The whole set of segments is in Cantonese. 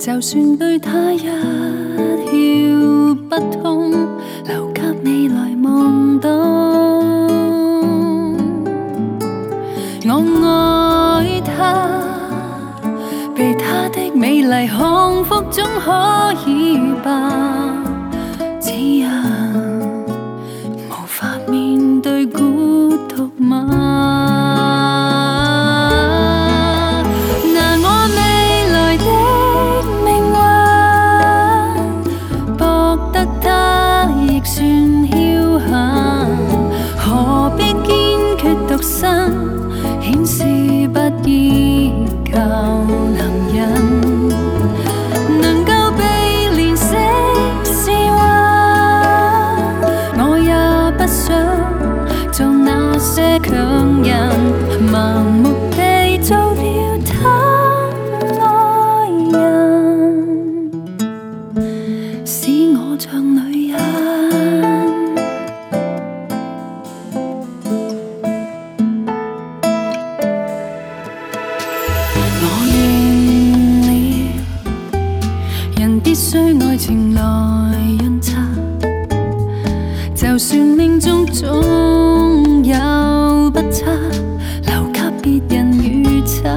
就算對他一竅不通，留給未來望到。我愛他，被他的美麗幸福總可以吧，只因無法面對孤獨嗎？顯示不依靠男人，能夠被憐惜是話，我也不想做那些強人，盲目地做了他愛人，使我像女人。必須愛情來潤擦，就算命中總有不測，留給別人預測。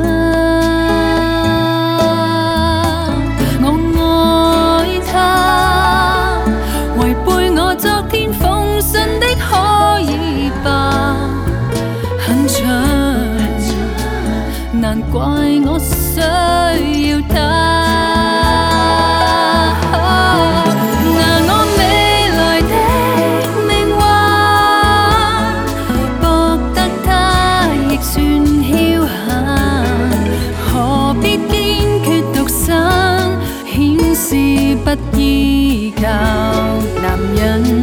我愛他，違背我昨天奉信的可以吧？很長，難怪我需要他。不依靠男人。